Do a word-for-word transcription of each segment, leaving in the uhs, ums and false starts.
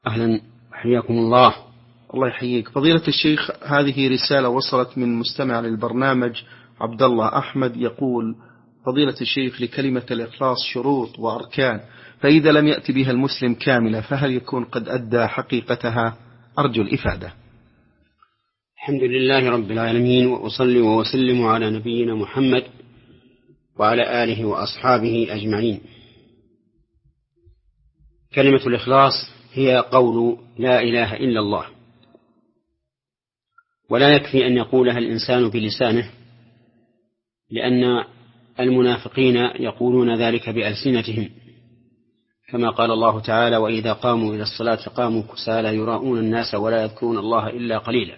أهلا، حياكم الله. الله يحييك فضيلة الشيخ. هذه رسالة وصلت من مستمع للبرنامج عبد الله أحمد، يقول: فضيلة الشيخ، لكلمة الإخلاص شروط وأركان، فإذا لم يأتي بها المسلم كاملة فهل يكون قد أدى حقيقتها؟ أرجو الإفادة. الحمد لله رب العالمين، وأصلي وأسلم على نبينا محمد وعلى آله وأصحابه أجمعين. كلمة الإخلاص هي قول لا إله إلا الله، ولا يكفي أن يقولها الإنسان بلسانه، لأن المنافقين يقولون ذلك بألسنتهم، كما قال الله تعالى: وإذا قاموا إلى الصلاة قاموا كسالى يراءون الناس ولا يذكرون الله إلا قليلا.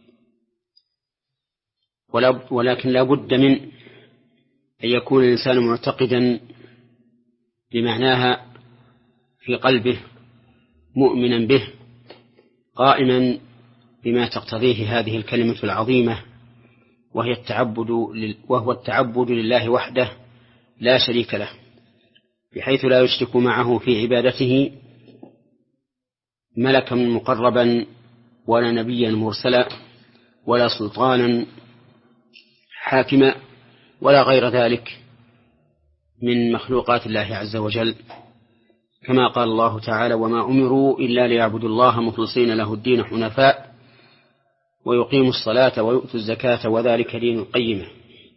ولكن لا بد من أن يكون الإنسان معتقدا بمعناها في قلبه، مؤمنا به، قائما بما تقتضيه هذه الكلمة العظيمة، وهي التعبد وهو التعبد لله وحده لا شريك له، بحيث لا يشرك معه في عبادته ملكا مقربا ولا نبيا مرسلا ولا سلطانا حاكما ولا غير ذلك من مخلوقات الله عز وجل، كما قال الله تعالى: وما أمروا إلا ليعبدوا الله مخلصين له الدين حنفاء ويقيموا الصلاة ويؤتوا الزكاة وذلك دين القيمة.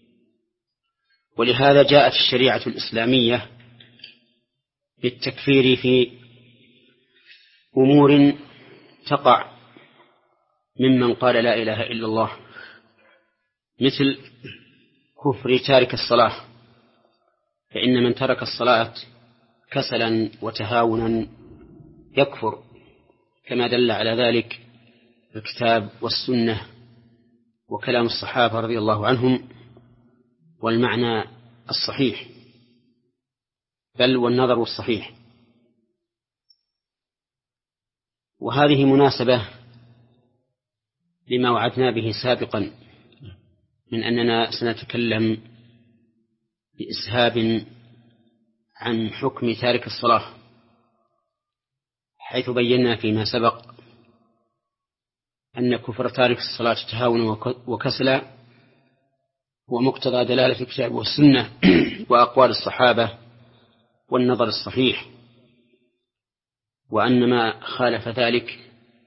ولهذا جاءت الشريعة الإسلامية بالتكفير في أمور تقع ممن قال لا إله إلا الله، مثل كفر تارك الصلاة، فإن من ترك الصلاة كسلا وتهاونا يكفر، كما دل على ذلك الكتاب والسنة وكلام الصحابة رضي الله عنهم، والمعنى الصحيح بل والنظر الصحيح. وهذه مناسبة لما وعدنا به سابقا من أننا سنتكلم بإسهاب عن حكم تارك الصلاة، حيث بينا فيما سبق أن كفر تارك الصلاة تهاونا وكسلا هو مقتضى دلالة الكتاب والسنة وأقوال الصحابة والنظر الصحيح، وأن ما خالف ذلك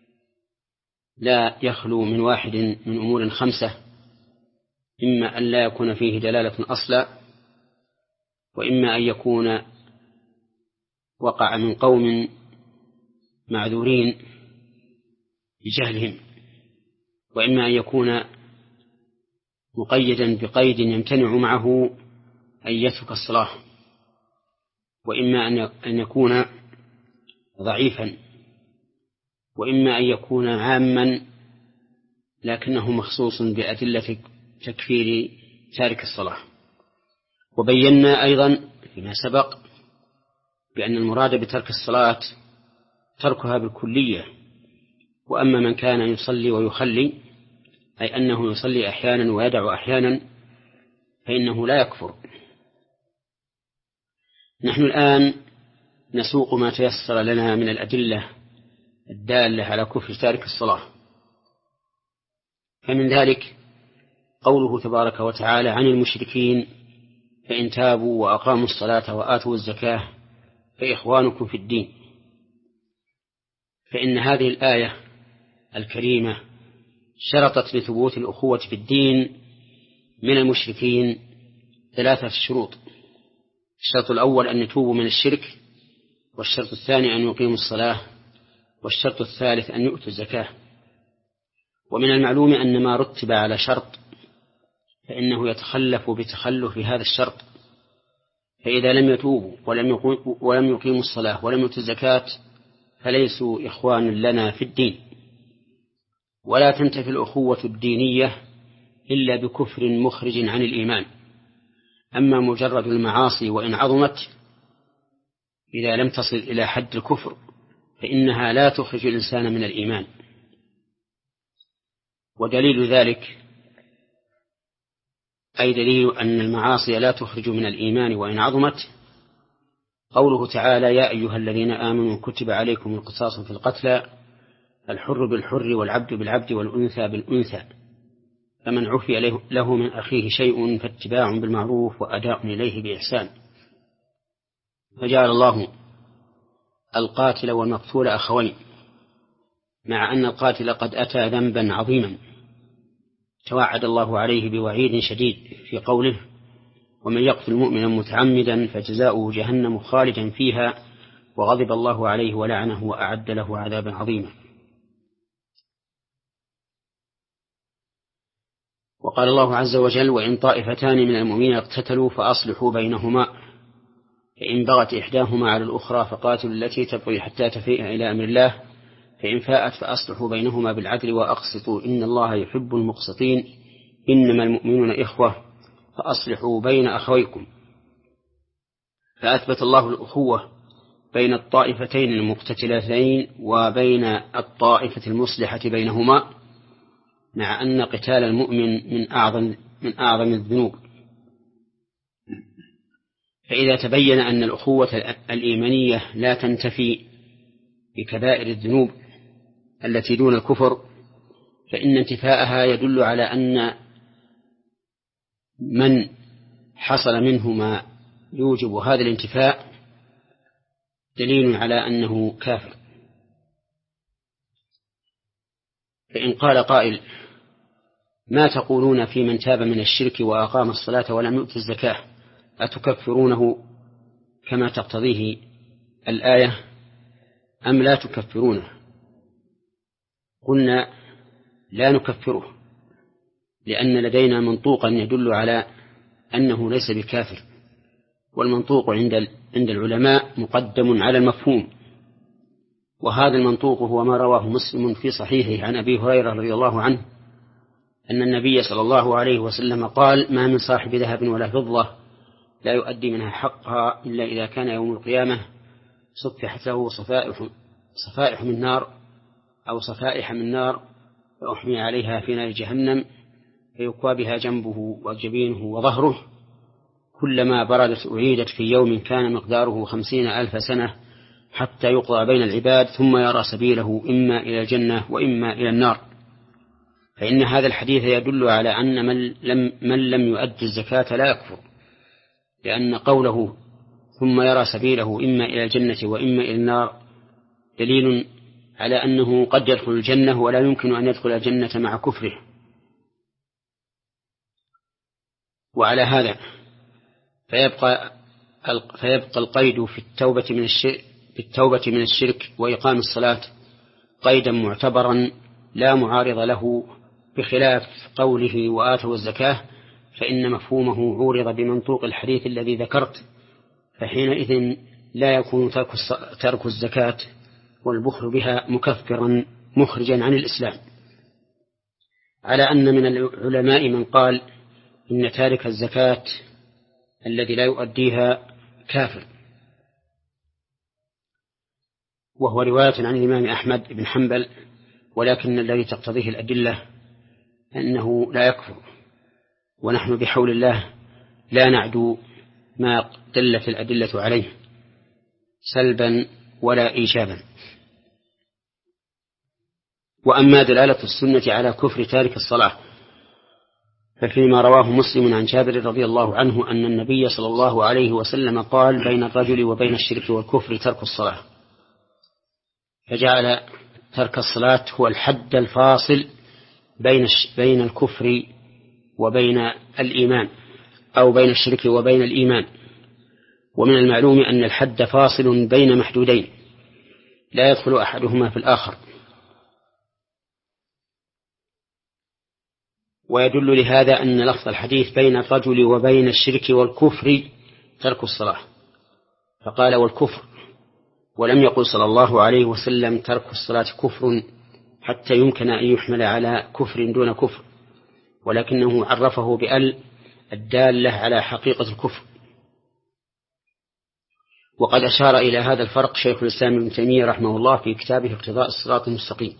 لا يخلو من واحد من أمور خمسة: إما أن لا يكون فيه دلالة أصلا، وإما أن يكون وقع من قوم معذورين بجهلهم، وإما أن يكون مقيدا بقيد يمتنع معه أن يترك الصلاة، وإما أن يكون ضعيفا، وإما أن يكون عاما لكنه مخصوص بأدلة تكفير تارك الصلاة. وبينا أيضا فيما سبق بأن المراد بترك الصلاة تركها بالكلية، وأما من كان يصلي ويخلي، أي أنه يصلي أحيانا ويدع أحيانا، فإنه لا يكفر. نحن الآن نسوق ما تيسر لنا من الأدلة الدالة على كفر تارك الصلاة، فمن ذلك قوله تبارك وتعالى عن المشركين: فإن تابوا وأقاموا الصلاة وآتوا الزكاة فإخوانكم في الدين. فإن هذه الآية الكريمة شرطت لثبوت الأخوة في الدين من المشركين ثلاثة شروط: الشرط الأول أن يتوبوا من الشرك، والشرط الثاني أن يقيموا الصلاة، والشرط الثالث أن يؤتوا الزكاة. ومن المعلوم أن ما رتب على شرط فإنه يتخلف بتخلف هذا الشرط، فإذا لم يتوبوا ولم يقيموا الصلاة ولم يؤتوا الزكاة فليسوا إخوان لنا في الدين. ولا تنتفي الأخوة الدينية إلا بكفر مخرج عن الإيمان. أما مجرد المعاصي وإن عظمت إذا لم تصل إلى حد الكفر فإنها لا تخرج الإنسان من الإيمان. ودليل ذلك أي دليل أن المعاصي لا تخرج من الإيمان وإن عظمت قوله تعالى: يا أيها الذين آمنوا كتب عليكم القصاص في القتلى، الحر بالحر والعبد بالعبد والأنثى بالأنثى، فمن عفي له من أخيه شيء فاتباع بالمعروف وأداء إليه بإحسان. فجعل الله القاتل والمقتول أخوين، مع أن القاتل قد أتى ذنبا عظيما توعد الله عليه بوعيد شديد في قوله: ومن يقتل مؤمنا متعمدا فجزاؤه جهنم خالدا فيها وغضب الله عليه ولعنه وأعد له عذابا عظيما. وقال الله عز وجل: وإن طائفتان من المؤمنين اقتتلوا فأصلحوا بينهما، فإن بغت إحداهما على الأخرى فقاتلوا التي تبغي حتى تفيء إلى أمر الله، فإن فاءت فأصلحوا بينهما بالعدل وأقسطوا إن الله يحب المقسطين، إنما المؤمنون إخوة فأصلحوا بين أخويكم. فأثبت الله الأخوة بين الطائفتين المقتتلتين وبين الطائفة المصلحة بينهما، مع أن قتال المؤمن من أعظم من أعظم الذنوب. فإذا تبين أن الأخوة الإيمانية لا تنتفي بكبائر الذنوب التي دون الكفر، فإن انتفاءها يدل على أن من حصل منه ما يوجب هذا الانتفاء دليل على أنه كافر. فإن قال قائل: ما تقولون في من تاب من الشرك وأقام الصلاة ولم يؤت الزكاة، أتكفرونه كما تقتضيه الآية أم لا تكفرونه؟ قلنا: لا نكفره، لأن لدينا منطوقا يدل على أنه ليس بكافر، والمنطوق عند عند العلماء مقدم على المفهوم. وهذا المنطوق هو ما رواه مسلم في صحيحه عن أبي هريرة رضي الله عنه أن النبي صلى الله عليه وسلم قال: ما من صاحب ذهب ولا فضة لا يؤدي منها حقها إلا إذا كان يوم القيامة صفحت له صفائح, صفائح من نار أو صفائح من نار فأحمي عليها في نار جهنم فيكوى بها جنبه وجبينه وظهره، كلما بردت أعيدت في يوم كان مقداره خمسين ألف سنة حتى يقضى بين العباد ثم يرى سبيله إما إلى الجنة وإما إلى النار. فإن هذا الحديث يدل على أن من لم, من لم يؤدي الزكاة لا يكفر، لأن قوله ثم يرى سبيله إما إلى الجنة وإما إلى النار دليل على أنه قد يدخل الجنة ولا يمكن أن يدخل الجنة مع كفره. وعلى هذا فيبقى فيبقى القيد في التوبة من الشرك في التوبة من الشرك وإقام الصلاة قيدا معتبرا لا معارض له، بخلاف قوله وآتوا الزكاة، فإن مفهومه عورض بمنطوق الحديث الذي ذكرت، فحينئذ لا يكون ترك الزكاة والبخل بها مكفرا مخرجا عن الإسلام. على أن من العلماء من قال إن تارك الزكاة الذي لا يؤديها كافر، وهو رواية عن الإمام أحمد بن حنبل، ولكن الذي تقتضيه الأدلة أنه لا يكفر، ونحن بحول الله لا نعدو ما دلت الأدلة عليه سلبا ولا إيجابا. وأما دلالة السنة على كفر تارك الصلاة ففيما رواه مسلم عن جابر رضي الله عنه أن النبي صلى الله عليه وسلم قال: بين الرجل وبين الشرك والكفر ترك الصلاة، فجعل ترك الصلاة هو الحد الفاصل بين بين الكفر وبين الإيمان، أو بين الشرك وبين الإيمان. ومن المعلوم أن الحد فاصل بين محدودين لا يدخل أحدهما في الآخر. ويدل لهذا أن لفظ الحديث بين الرجل وبين الشرك والكفر ترك الصلاة، فقال والكفر، ولم يقل صلى الله عليه وسلم ترك الصلاة كفر حتى يمكن أن يحمل على كفر دون كفر، ولكنه عرفه بأل الدالة على حقيقة الكفر. وقد أشار إلى هذا الفرق شيخ الإسلام ابن تيمية رحمه الله في كتابه اقتضاء الصراط المستقيم.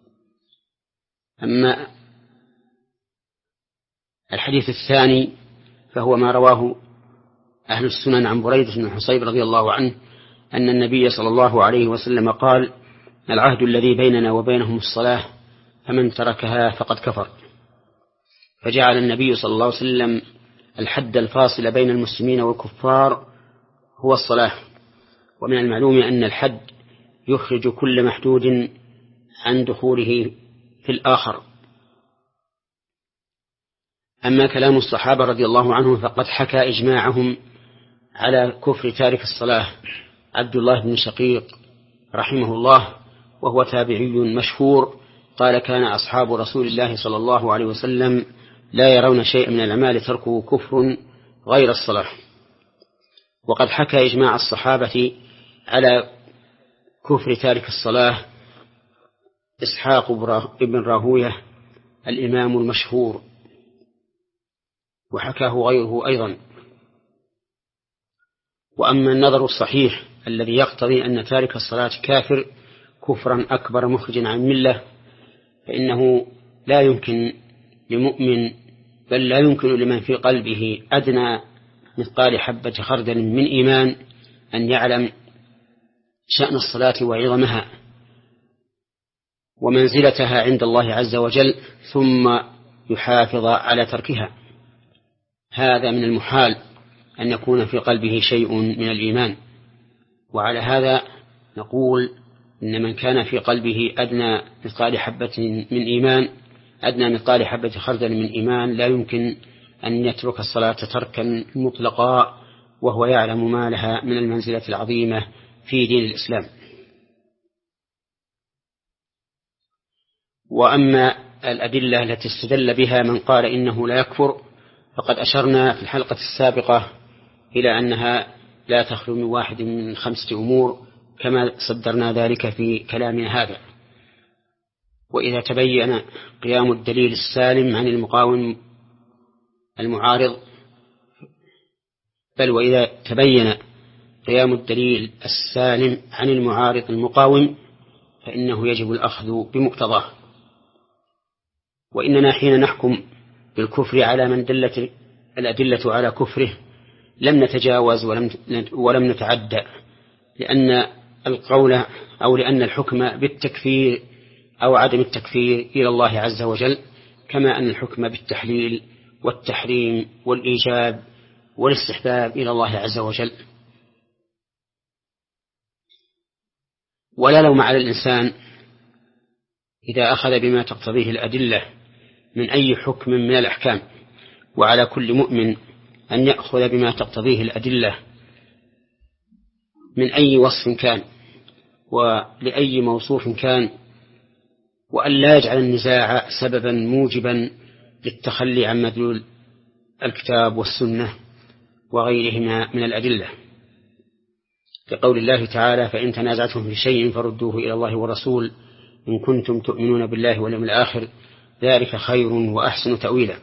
أما الحديث الثاني فهو ما رواه أهل السنن عن بريدة بن الحصيب رضي الله عنه أن النبي صلى الله عليه وسلم قال: العهد الذي بيننا وبينهم الصلاة، فمن تركها فقد كفر. فجعل النبي صلى الله عليه وسلم الحد الفاصل بين المسلمين والكفار هو الصلاة. ومن المعلوم أن الحد يخرج كل محدود عن دخوله في الآخر. أما كلام الصحابة رضي الله عنهم فقد حكى إجماعهم على كفر تارك الصلاة عبد الله بن شقيق رحمه الله، وهو تابعي مشهور، قال: كان أصحاب رسول الله صلى الله عليه وسلم لا يرون شيئا من الأعمال تركه كفر غير الصلاة. وقد حكى إجماع الصحابة على كفر تارك الصلاة إسحاق بن راهوية الإمام المشهور، وحكاه غيره أيضا. وأما النظر الصحيح الذي يقتضي أن تارك الصلاة كافر كفرا أكبر مخرجا عن الملة، فإنه لا يمكن لمؤمن، بل لا يمكن لمن في قلبه أدنى مثقال حبة خردل من إيمان أن يعلم شأن الصلاة وعظمها ومنزلتها عند الله عز وجل ثم يحافظ على تركها. هذا من المحال أن يكون في قلبه شيء من الإيمان. وعلى هذا نقول إن من كان في قلبه أدنى مثقال حبة من إيمان أدنى مثقال حبة خردل من إيمان لا يمكن أن يترك الصلاة تركا مطلقا وهو يعلم ما لها من المنزلة العظيمة في دين الإسلام. وأما الأدلة التي استدل بها من قال إنه لا يكفر فقد أشرنا في الحلقة السابقة إلى أنها لا تخلو من واحد من خمسة أمور كما صدرنا ذلك في كلامنا هذا. وإذا تبين قيام الدليل السالم عن المقاوم المعارض بل وإذا تبين قيام الدليل السالم عن المعارض المقاوم فإنه يجب الأخذ بمقتضاه. وإننا حين نحكم بالكفر على من دلت الأدلة على كفره لم نتجاوز ولم ولم نتعدى، لأن القول أو لأن الحكم بالتكفير أو عدم التكفير إلى الله عز وجل، كما أن الحكم بالتحليل والتحريم والإيجاب والاستحباب إلى الله عز وجل. ولا لوم على الإنسان إذا أخذ بما تقتضيه الأدلة من أي حكم من الأحكام، وعلى كل مؤمن أن يأخذ بما تقتضيه الأدلة من أي وصف كان ولأي موصوف كان، وأن لا يجعل النزاع سببا موجبا للتخلي عن مدلول الكتاب والسنة وغيرهما من الأدلة، كقول الله تعالى: فإن تنازعتم في شيء فردوه إلى الله والرسول إن كنتم تؤمنون بالله واليوم الآخر ذلك خير وأحسن تأويلا.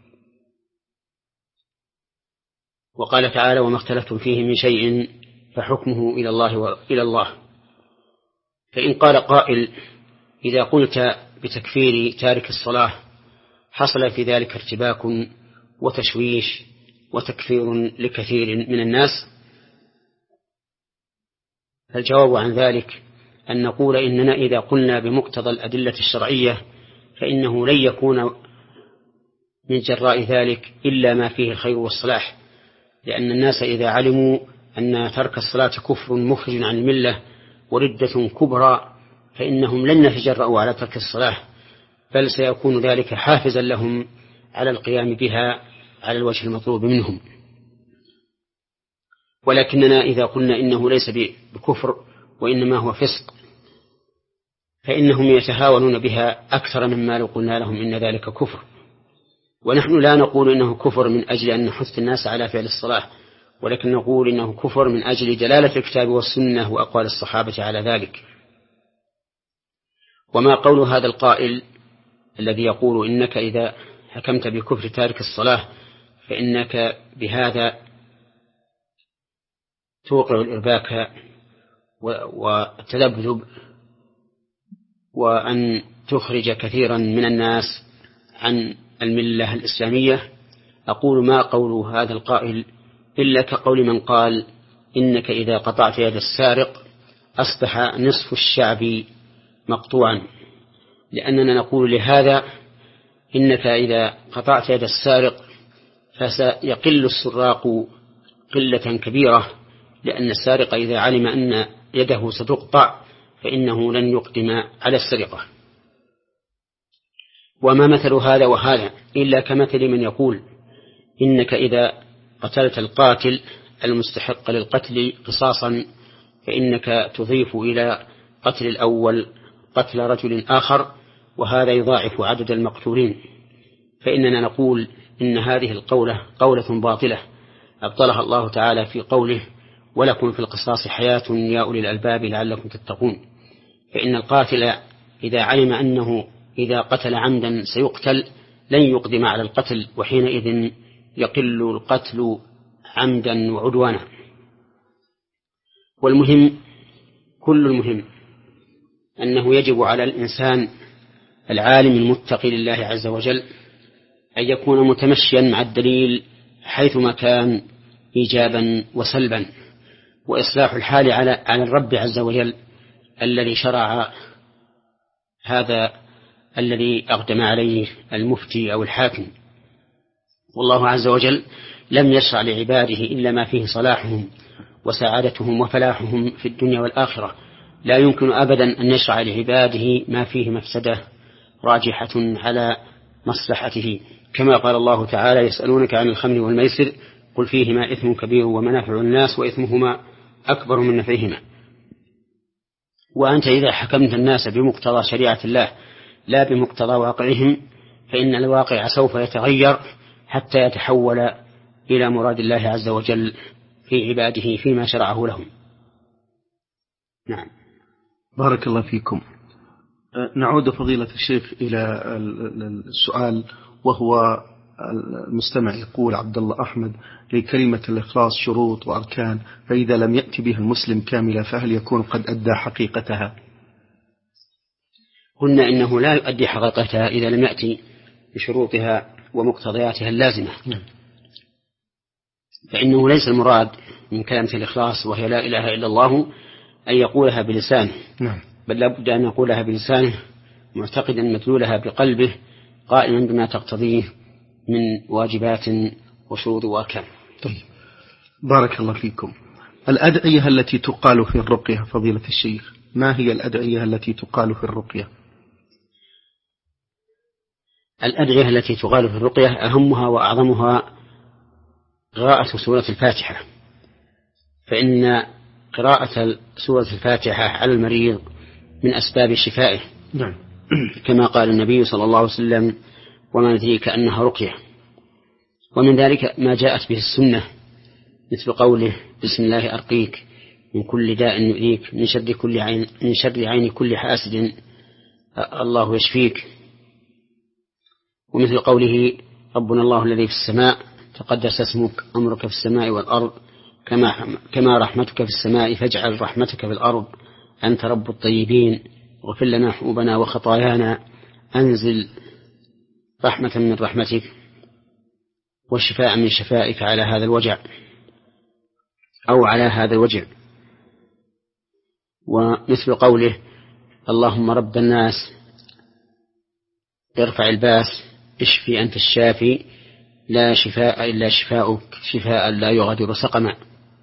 وقال تعالى: وما اختلفتم فيه من شيء فحكمه إلى الله وإلى الله. فإن قال قائل: إذا قلت بتكفير تارك الصلاة حصل في ذلك ارتباك وتشويش وتكفير لكثير من الناس، فالجواب عن ذلك أن نقول إننا إذا قلنا بمقتضى الأدلة الشرعية فإنه لن يكون من جراء ذلك إلا ما فيه الخير والصلاح، لأن الناس إذا علموا أن ترك الصلاة كفر مخرج عن الملة وردة كبرى فإنهم لن يتجرؤوا على ترك الصلاة، بل سيكون ذلك حافزا لهم على القيام بها على الوجه المطلوب منهم. ولكننا إذا قلنا إنه ليس بكفر وإنما هو فسق فإنهم يتهاونون بها أكثر مما لو قلنا لهم إن ذلك كفر. ونحن لا نقول إنه كفر من أجل أن نحث الناس على فعل الصلاة، ولكن نقول إنه كفر من أجل دلالة الكتاب والسنة وأقوال الصحابة على ذلك. وما قول هذا القائل الذي يقول إنك إذا حكمت بكفر تارك الصلاة فإنك بهذا توقع الإرباك والتذبذب وأن تخرج كثيرا من الناس عن الملة الإسلامية، أقول ما قول هذا القائل إلا كقول من قال إنك إذا قطعت يد السارق أصبح نصف الشعب مقطوعا، لأننا نقول لهذا إنك إذا قطعت يد السارق فسيقل السراق قلة كبيرة، لأن السارق إذا علم أن يده ستقطع فإنه لن يقدم على السرقة. وما مثل هذا وهذا إلا كمثل من يقول إنك إذا قتلت القاتل المستحق للقتل قصاصا فإنك تضيف إلى قتل الأول قتل رجل آخر، وهذا يضاعف عدد المقتولين، فإننا نقول إن هذه القولة قولة باطلة أبطلها الله تعالى في قوله ولكم في القصاص حياة يا أولي الألباب لعلكم تتقون. فإن القاتل إذا علم أنه إذا قتل عمدا سيقتل لن يقدم على القتل، وحينئذ يقل القتل عمدا وعدوانا. والمهم كل المهم أنه يجب على الإنسان العالم المتقي لله عز وجل أن يكون متمشيا مع الدليل حيثما كان إيجابا وسلبا، وإصلاح الحال على على الرب عز وجل الذي شرع هذا الذي أقدم عليه المفتي أو الحاكم. والله عز وجل لم يشرع لعباده إلا ما فيه صلاحهم وسعادتهم وفلاحهم في الدنيا والآخرة، لا يمكن أبدا أن يشرع لعباده ما فيه مفسدة راجحة على مصلحته، كما قال الله تعالى يسألونك عن الخمر والميسر قل فيهما إثم كبير ومنافع الناس وإثمهما أكبر من نفعهما. وأنت إذا حكمت الناس بمقتضى شريعة الله لا بمقتضى واقعهم فإن الواقع سوف يتغير حتى يتحول إلى مراد الله عز وجل في عباده فيما شرعه لهم. نعم. بارك الله فيكم. نعود فضيلة الشيخ إلى السؤال، وهو المستمع يقول عبد الله أحمد لكلمة الإخلاص شروط وأركان، فإذا لم يأتي بها المسلم كاملة فهل يكون قد أدى حقيقتها؟ قلنا إنه لا يؤدي حقيقتها إذا لم يأتي بشروطها ومقتضياتها اللازمة، فإنه ليس المراد من كلمة الإخلاص وهي لا إله إلا الله أن يقولها بلسانه، بل لا بد أن يقولها بلسانه معتقدا مدلولها بقلبه قائما بما تقتضيه من واجبات وشروط وأركان. طيب بارك الله فيكم. الأدعية التي تقال في الرقية فضيلة الشيخ، ما هي الأدعية التي تقال في الرقية؟ الأدعية التي تقال في الرقية أهمها وأعظمها قراءة سورة الفاتحة، فإن قراءة سورة الفاتحة على المريض من أسباب شفائه، نعم. كما قال النبي صلى الله عليه وسلم وما ندريك أنها رقية. ومن ذلك ما جاءت به السنة مثل قوله بسم الله أرقيك من كل داء يؤذيك من شر كل عين من شر عين كل حاسد الله يشفيك، ومثل قوله ربنا الله الذي في السماء تقدس اسمك أمرك في السماء والأرض كما كما رحمتك في السماء فاجعل رحمتك في الأرض أنت رب الطيبين واغفر لنا حوبنا وخطايانا أنزل رحمة من رحمتك وشفاء من شفائك على هذا الوجع أو على هذا الوجع. ومثل قوله اللهم رب الناس ارفع الباس اشفي أنت الشافي لا شفاء إلا شفاؤك شفاء لا يغادر سقما.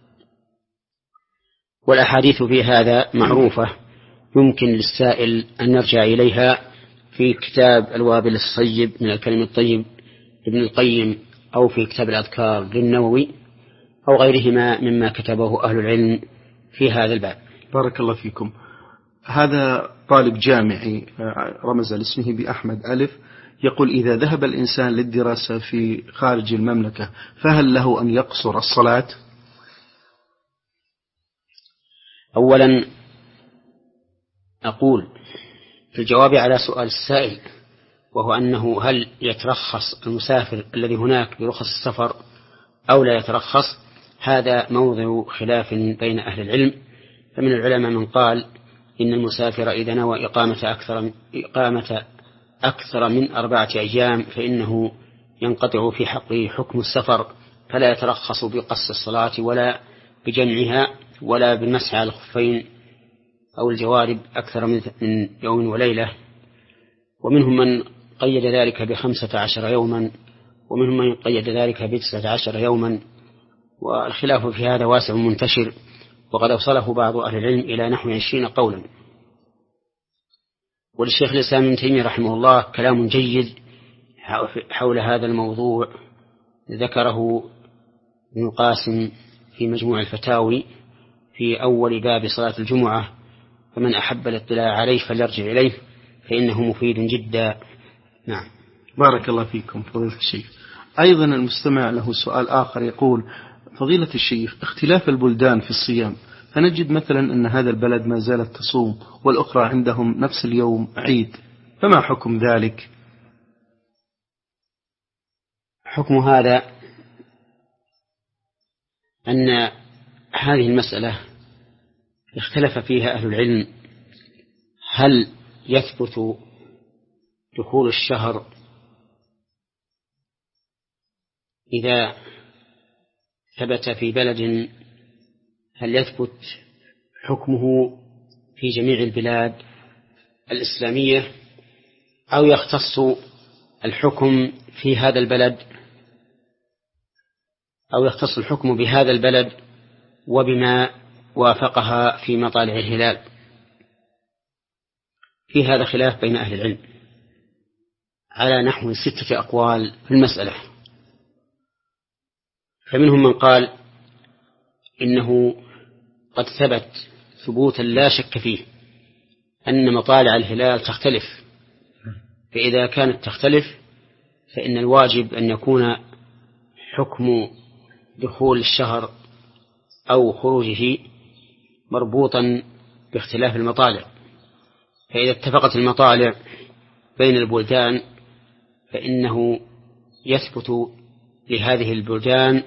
والأحاديث في هذا معروفة يمكن للسائل أن يرجع إليها في كتاب الوابل الصيب من الكلم الطيب ابن القيم، أو في كتاب الأذكار للنووي، أو غيرهما مما كتبه أهل العلم في هذا الباب. بارك الله فيكم. هذا طالب جامعي رمز لاسمه بأحمد ألف، يقول إذا ذهب الإنسان للدراسة في خارج المملكة فهل له أن يقصر الصلاة؟ أولا أقول في الجواب على سؤال السائل، وهو أنه هل يترخص المسافر الذي هناك برخص السفر أو لا يترخص، هذا موضع خلاف بين أهل العلم. فمن العلماء من قال إن المسافر إذا نوى إقامة أكثر, إقامة أكثر من أربعة أيام فإنه ينقطع في حقه حكم السفر فلا يترخص بقص الصلاة ولا بجمعها ولا بالمسح على الخفين أو الجوارب أكثر من يوم وليلة. ومنهم من قيد ذلك بخمسة عشر يوما، ومنهم من قيد ذلك بتسعة عشر يوما، والخلاف في هذا واسع منتشر، وقد أوصله بعض أهل العلم إلى نحو عشرين قولا. وللشيخ الإسلام ابن تيمية رحمه الله كلام جيد حول هذا الموضوع ذكره ابن قاسم في مجموع الفتاوي في أول باب صلاة الجمعة، فمن أحب الاطلاع عليه فليرجع إليه فإنه مفيد جدا. نعم. بارك الله فيكم فضيلة الشيخ. أيضا المستمع له سؤال آخر يقول: فضيلة الشيخ، اختلاف البلدان في الصيام، فنجد مثلا أن هذا البلد ما زالت تصوم والأخرى عندهم نفس اليوم عيد، فما حكم ذلك؟ حكم هذا أن هذه المسألة اختلف فيها أهل العلم، هل يثبت دخول الشهر إذا ثبت في بلد، هل يثبت حكمه في جميع البلاد الإسلامية، أو يختص الحكم في هذا البلد أو يختص الحكم بهذا البلد وبما وافقها في مطالع الهلال. في هذا خلاف بين أهل العلم على نحو ستة أقوال في المسألة. فمنهم من قال إنه قد ثبت ثبوتا لا شك فيه أن مطالع الهلال تختلف، فإذا كانت تختلف فإن الواجب أن يكون حكم دخول الشهر أو خروجه مربوطا باختلاف المطالع. فإذا اتفقت المطالع بين البلدان فإنه يثبت لهذه البلدان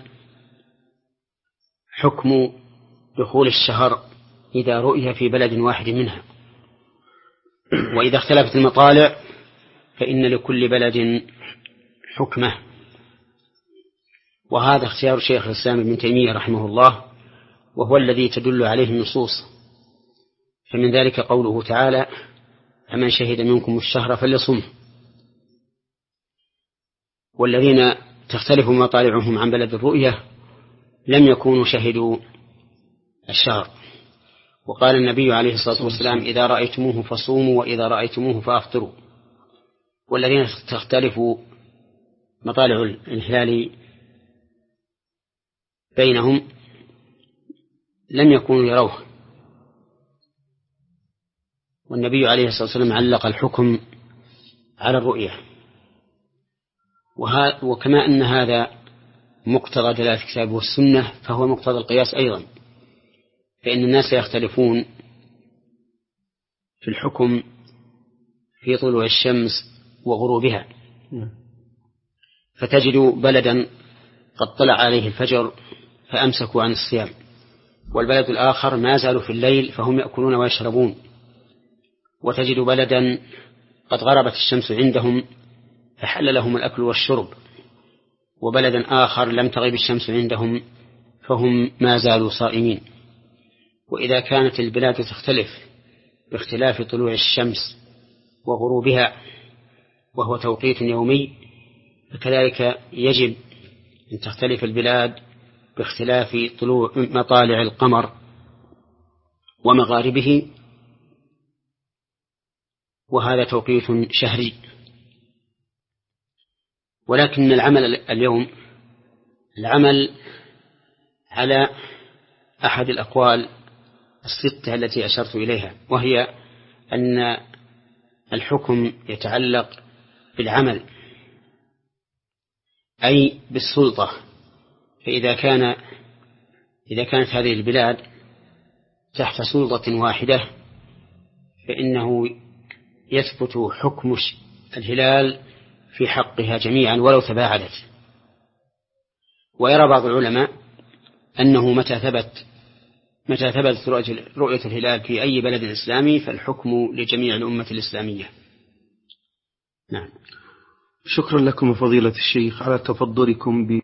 حكم دخول الشهر إذا رؤي في بلد واحد منها. وإذا اختلفت المطالع فإن لكل بلد حكمه. وهذا اختيار شيخ الإسلام ابن تيمية رحمه الله، وهو الذي تدل عليه النصوص. فمن ذلك قوله تعالى: فمن شهد منكم الشهر فليصمه. والذين تختلف مطالعهم عن بلد الرؤية لم يكونوا شهدوا الشهر. وقال النبي عليه الصلاة والسلام: إذا رأيتموه فصوموا وإذا رأيتموه فأفطروا. والذين تختلف مطالع الهلال بينهم لم يكونوا يروه. والنبي عليه الصلاة والسلام علق الحكم على الرؤية. وكما أن هذا مقتضى دلالة الكتاب والسنة فهو مقتضى القياس أيضا، فإن الناس يختلفون في الحكم في طلوع الشمس وغروبها، فتجد بلدا قد طلع عليه الفجر فأمسكوا عن الصيام، والبلد الآخر ما زالوا في الليل فهم يأكلون ويشربون. وتجد بلدا قد غربت الشمس عندهم فحل لهم الأكل والشرب، وبلدا آخر لم تغيب الشمس عندهم فهم ما زالوا صائمين. وإذا كانت البلاد تختلف باختلاف طلوع الشمس وغروبها وهو توقيت يومي، فكذلك يجب أن تختلف البلاد باختلاف طلوع مطالع القمر ومغاربه، وهذا توقيت شهري. ولكن العمل اليوم العمل على أحد الأقوال الستة التي أشرت إليها، وهي أن الحكم يتعلق بالعمل أي بالسلطة. فإذا كان إذا كانت هذه البلاد تحت سلطة واحدة فإنه يثبت حكم الهلال في حقها جميعا ولو تباعدت. ويرى بعض العلماء أنه متى ثبت متى ثبتت رؤية الهلال في أي بلد إسلامي فالحكم لجميع الأمة الإسلامية. نعم. شكرا لكم فضيلة الشيخ على تفضلكم ب